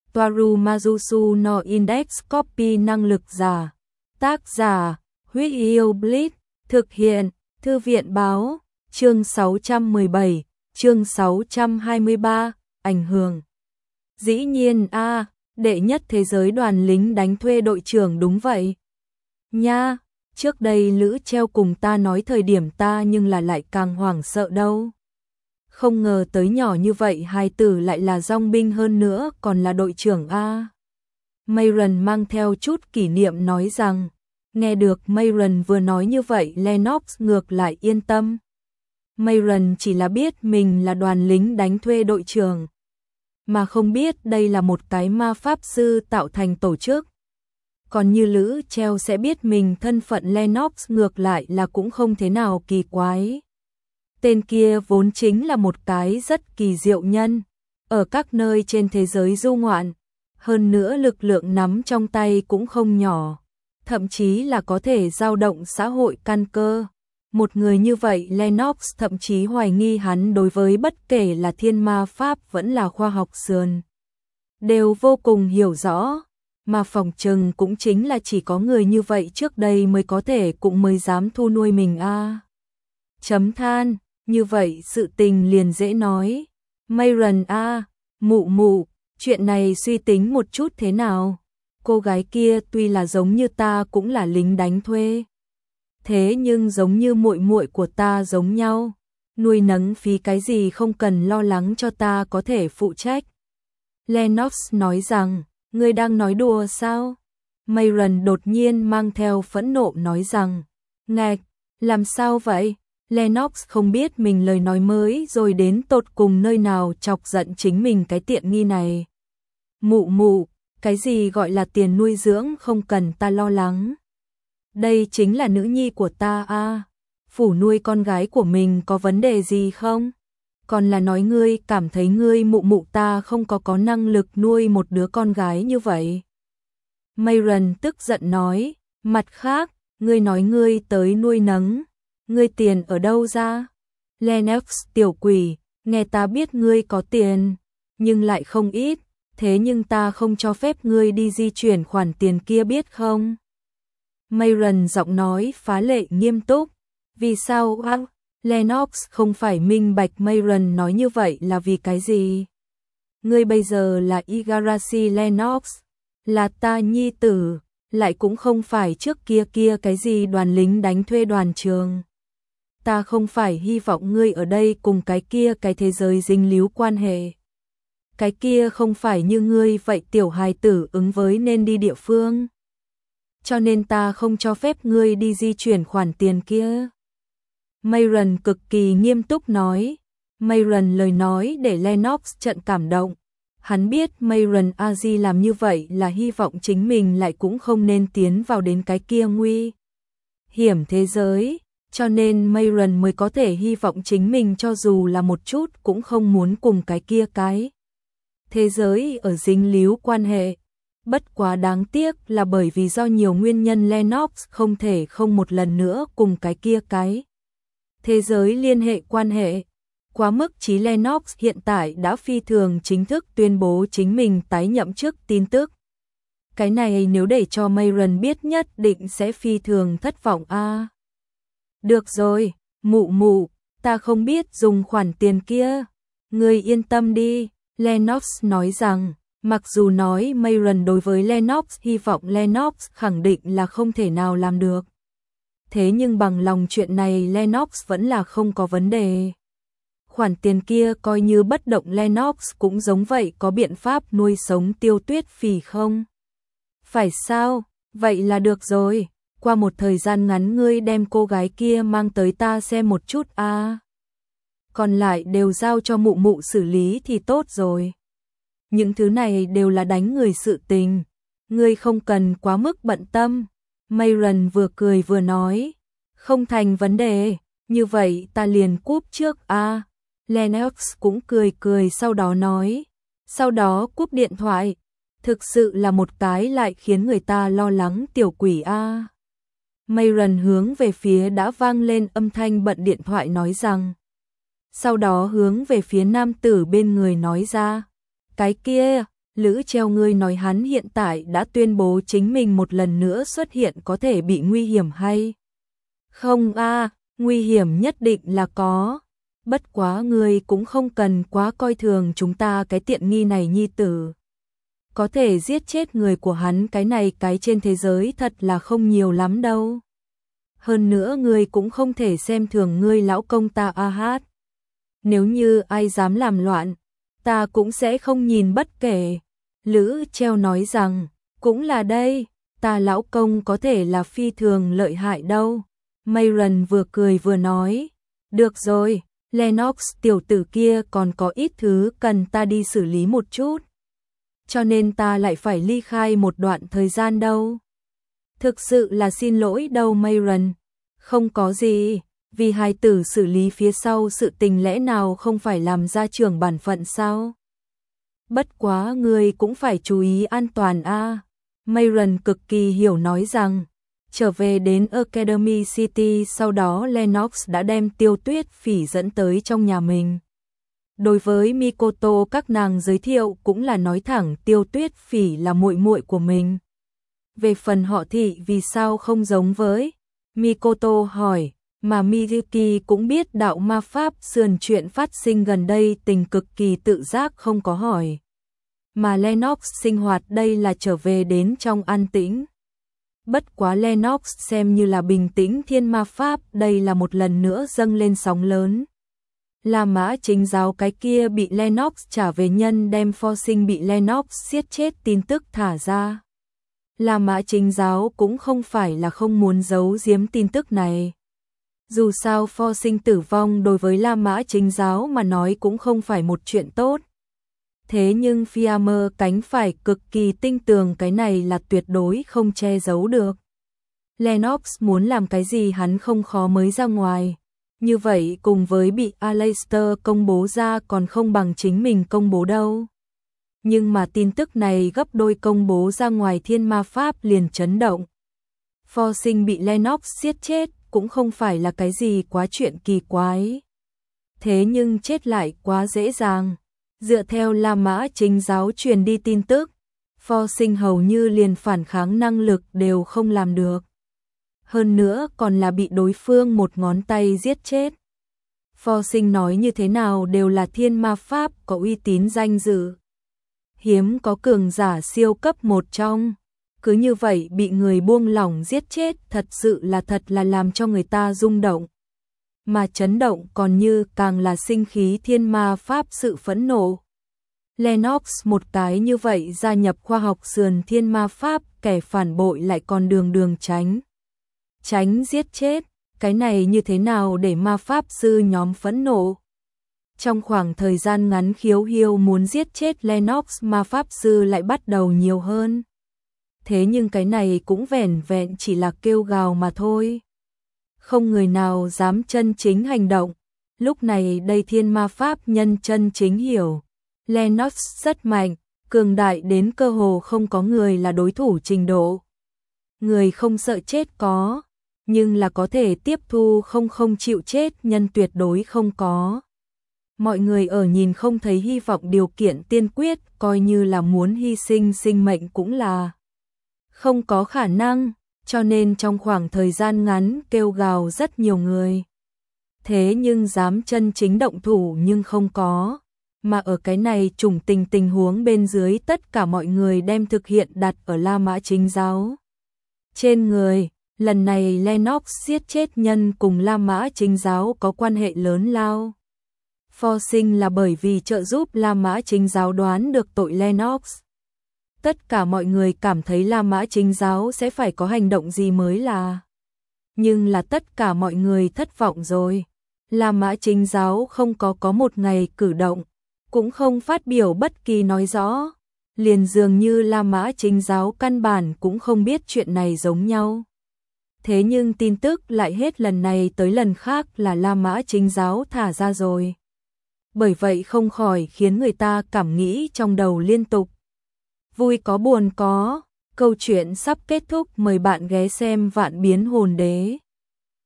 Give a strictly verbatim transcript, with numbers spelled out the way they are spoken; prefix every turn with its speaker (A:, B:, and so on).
A: Toaru Majusu no Index Copy năng lực giả. Tác giả, Huyết Yêu Blitz, thực hiện, Thư viện báo, chương sáu trăm mười bảy, chương sáu trăm hai mươi ba, ảnh hưởng. Dĩ nhiên a, à, đệ nhất thế giới đoàn lính đánh thuê đội trưởng đúng vậy. Nha, trước đây Lữ Treo cùng ta nói thời điểm ta nhưng là lại càng hoảng sợ đâu. Không ngờ tới nhỏ như vậy hài tử lại là dòng binh hơn nữa còn là đội trưởng a. Mayron mang theo chút kỷ niệm nói rằng, nghe được Mayron vừa nói như vậy Lennox ngược lại yên tâm. Mayron chỉ là biết mình là đoàn lính đánh thuê đội trưởng, mà không biết đây là một cái ma pháp sư tạo thành tổ chức. Còn như Lữ Treo sẽ biết mình thân phận Lennox ngược lại là cũng không thế nào kỳ quái. Tên kia vốn chính là một cái rất kỳ diệu nhân, ở các nơi trên thế giới du ngoạn, hơn nữa lực lượng nắm trong tay cũng không nhỏ, thậm chí là có thể dao động xã hội căn cơ. Một người như vậy Lennox thậm chí hoài nghi hắn đối với bất kể là thiên ma pháp vẫn là khoa học sườn đều vô cùng hiểu rõ, mà phỏng chừng cũng chính là chỉ có người như vậy trước đây mới có thể cũng mới dám thu nuôi mình a. À. Chấm than, như vậy sự tình liền dễ nói. Mayron a, à, mụ mụ, chuyện này suy tính một chút thế nào? Cô gái kia tuy là giống như ta cũng là lính đánh thuê, thế nhưng giống như muội muội của ta giống nhau, nuôi nấng phí cái gì không cần lo lắng cho ta có thể phụ trách. Lennox nói rằng, ngươi đang nói đùa sao? Mayron đột nhiên mang theo phẫn nộ nói rằng, ngạch, làm sao vậy? Lennox không biết mình lời nói mới rồi đến tột cùng nơi nào chọc giận chính mình cái tiện nghi này. Mụ mụ, cái gì gọi là tiền nuôi dưỡng không cần ta lo lắng. Đây chính là nữ nhi của ta a. À. Phủ nuôi con gái của mình có vấn đề gì không? Còn là nói ngươi cảm thấy ngươi mụ mụ ta không có có năng lực nuôi một đứa con gái như vậy. Mayron tức giận nói, mặt khác, ngươi nói ngươi tới nuôi nấng, ngươi tiền ở đâu ra? Lennox tiểu quỷ, nghe ta biết ngươi có tiền, nhưng lại không ít, thế nhưng ta không cho phép ngươi đi di chuyển khoản tiền kia biết không? Mayron giọng nói phá lệ nghiêm túc, vì sao à? Lennox không phải minh bạch Mayron nói như vậy là vì cái gì? Ngươi bây giờ là Igarashi Lennox, là ta nhi tử, lại cũng không phải trước kia kia cái gì đoàn lính đánh thuê đoàn trường. Ta không phải hy vọng ngươi ở đây cùng cái kia cái thế giới dính líu quan hệ. Cái kia không phải như ngươi vậy tiểu hài tử ứng với nên đi địa phương. Cho nên ta không cho phép ngươi đi di chuyển khoản tiền kia. Mayron cực kỳ nghiêm túc nói. Mayron lời nói để Lennox trận cảm động. Hắn biết Mayron Aji làm như vậy là hy vọng chính mình lại cũng không nên tiến vào đến cái kia nguy hiểm thế giới, cho nên Mayron mới có thể hy vọng chính mình cho dù là một chút cũng không muốn cùng cái kia cái thế giới ở dính líu quan hệ. Bất quá đáng tiếc là bởi vì do nhiều nguyên nhân Lennox không thể không một lần nữa cùng cái kia cái thế giới liên hệ quan hệ. Quá mức chí Lennox hiện tại đã phi thường chính thức tuyên bố chính mình tái nhậm chức tin tức. Cái này nếu để cho Mayron biết nhất định sẽ phi thường thất vọng a. À. Được rồi, mụ mụ, ta không biết dùng khoản tiền kia. Ngươi yên tâm đi, Lennox nói rằng, mặc dù nói Mayron đối với Lennox hy vọng Lennox khẳng định là không thể nào làm được. Thế nhưng bằng lòng chuyện này Lennox vẫn là không có vấn đề. Khoản tiền kia coi như bất động Lennox cũng giống vậy có biện pháp nuôi sống Tiêu Tuyết Phỉ không? Phải sao? Vậy là được rồi. Qua một thời gian ngắn ngươi đem cô gái kia mang tới ta xem một chút a. À. Còn lại đều giao cho mụ mụ xử lý thì tốt rồi. Những thứ này đều là đánh người sự tình. Ngươi không cần quá mức bận tâm. Mayron vừa cười vừa nói. Không thành vấn đề. Như vậy ta liền cúp trước a. À. Lennox cũng cười cười sau đó nói. Sau đó cúp điện thoại. Thực sự là một cái lại khiến người ta lo lắng tiểu quỷ a. À. Mayron hướng về phía đã vang lên âm thanh bận điện thoại nói rằng. Sau đó hướng về phía nam tử bên người nói ra. Cái kia, Lữ Treo ngươi nói hắn hiện tại đã tuyên bố chính mình một lần nữa xuất hiện có thể bị nguy hiểm hay? Không a, nguy hiểm nhất định là có. Bất quá ngươi cũng không cần quá coi thường chúng ta cái tiện nghi này nhi tử. Có thể giết chết người của hắn cái này cái trên thế giới thật là không nhiều lắm đâu. Hơn nữa ngươi cũng không thể xem thường ngươi lão công ta a hát. Nếu như ai dám làm loạn, ta cũng sẽ không nhìn bất kể. Lữ Treo nói rằng, cũng là đây, ta lão công có thể là phi thường lợi hại đâu. Mayron vừa cười vừa nói, được rồi, Lennox tiểu tử kia còn có ít thứ cần ta đi xử lý một chút. Cho nên ta lại phải ly khai một đoạn thời gian đâu. Thực sự là xin lỗi đâu Mayron, không có gì, vì hài tử xử lý phía sau sự tình lẽ nào không phải làm ra trưởng bản phận sao? Bất quá ngươi cũng phải chú ý an toàn a. À. Mayron cực kỳ hiểu nói rằng, trở về đến Academy City sau đó Lennox đã đem Tiêu Tuyết Phỉ dẫn tới trong nhà mình. Đối với Mikoto các nàng giới thiệu cũng là nói thẳng Tiêu Tuyết Phỉ là muội muội của mình. Về phần họ thị vì sao không giống với? Mikoto hỏi, mà Miyuki cũng biết đạo ma pháp sườn chuyện phát sinh gần đây tình cực kỳ tự giác không có hỏi. Mà Lennox sinh hoạt đây là trở về đến trong an tĩnh. Bất quá Lennox xem như là bình tĩnh thiên ma pháp đây là một lần nữa dâng lên sóng lớn. La Mã Chính giáo cái kia bị Lennox trả về nhân đem pho sinh bị Lennox giết chết tin tức thả ra. La Mã Chính giáo cũng không phải là không muốn giấu giếm tin tức này. Dù sao pho sinh tử vong đối với La Mã Chính giáo mà nói cũng không phải một chuyện tốt. Thế nhưng Fiamma cánh phải cực kỳ tinh tường cái này là tuyệt đối không che giấu được. Lennox muốn làm cái gì hắn không khó mới ra ngoài. Như vậy cùng với bị Aleister công bố ra còn không bằng chính mình công bố đâu. Nhưng mà tin tức này gấp đôi công bố ra ngoài thiên ma pháp liền chấn động. Pho sinh bị Lennox giết chết cũng không phải là cái gì quá chuyện kỳ quái. Thế nhưng chết lại quá dễ dàng. Dựa theo La Mã Chính giáo truyền đi tin tức, pho sinh hầu như liền phản kháng năng lực đều không làm được. Hơn nữa còn là bị đối phương một ngón tay giết chết. Pho sinh nói như thế nào đều là thiên ma pháp có uy tín danh dự. Hiếm có cường giả siêu cấp một trong. Cứ như vậy bị người buông lỏng giết chết thật sự là thật là làm cho người ta rung động. Mà chấn động còn như càng là sinh khí thiên ma pháp sự phẫn nộ. Lennox một cái như vậy gia nhập khoa học sườn thiên ma pháp kẻ phản bội lại còn đường đường tránh. Tránh giết chết, cái này như thế nào để ma pháp sư nhóm phẫn nộ. Trong khoảng thời gian ngắn khiếu hiêu muốn giết chết Lennox ma pháp sư lại bắt đầu nhiều hơn. Thế nhưng cái này cũng vẻn vẹn chỉ là kêu gào mà thôi. Không người nào dám chân chính hành động. Lúc này đây thiên ma pháp nhân chân chính hiểu. Lennox rất mạnh, cường đại đến cơ hồ không có người là đối thủ trình độ. Người không sợ chết có, nhưng là có thể tiếp thu không không chịu chết nhân tuyệt đối không có. Mọi người ở nhìn không thấy hy vọng điều kiện tiên quyết coi như là muốn hy sinh sinh mệnh cũng là không có khả năng. Cho nên trong khoảng thời gian ngắn kêu gào rất nhiều người. Thế nhưng dám chân chính động thủ nhưng không có. Mà ở cái này trùng tình tình huống bên dưới tất cả mọi người đem thực hiện đặt ở La Mã Chính giáo. Trên người, lần này Lennox giết chết nhân cùng La Mã Chính giáo có quan hệ lớn lao. Pho sinh là bởi vì trợ giúp La Mã Chính giáo đoán được tội Lennox. Tất cả mọi người cảm thấy La Mã Chính giáo sẽ phải có hành động gì mới là. Nhưng là tất cả mọi người thất vọng rồi. La Mã Chính giáo không có có một ngày cử động, cũng không phát biểu bất kỳ nói rõ. Liền dường như La Mã Chính giáo căn bản cũng không biết chuyện này giống nhau. Thế nhưng tin tức lại hết lần này tới lần khác là La Mã Chính giáo thả ra rồi. Bởi vậy không khỏi khiến người ta cảm nghĩ trong đầu liên tục. Vui có buồn có, câu chuyện sắp kết thúc mời bạn ghé xem Vạn Biến Hồn Đế.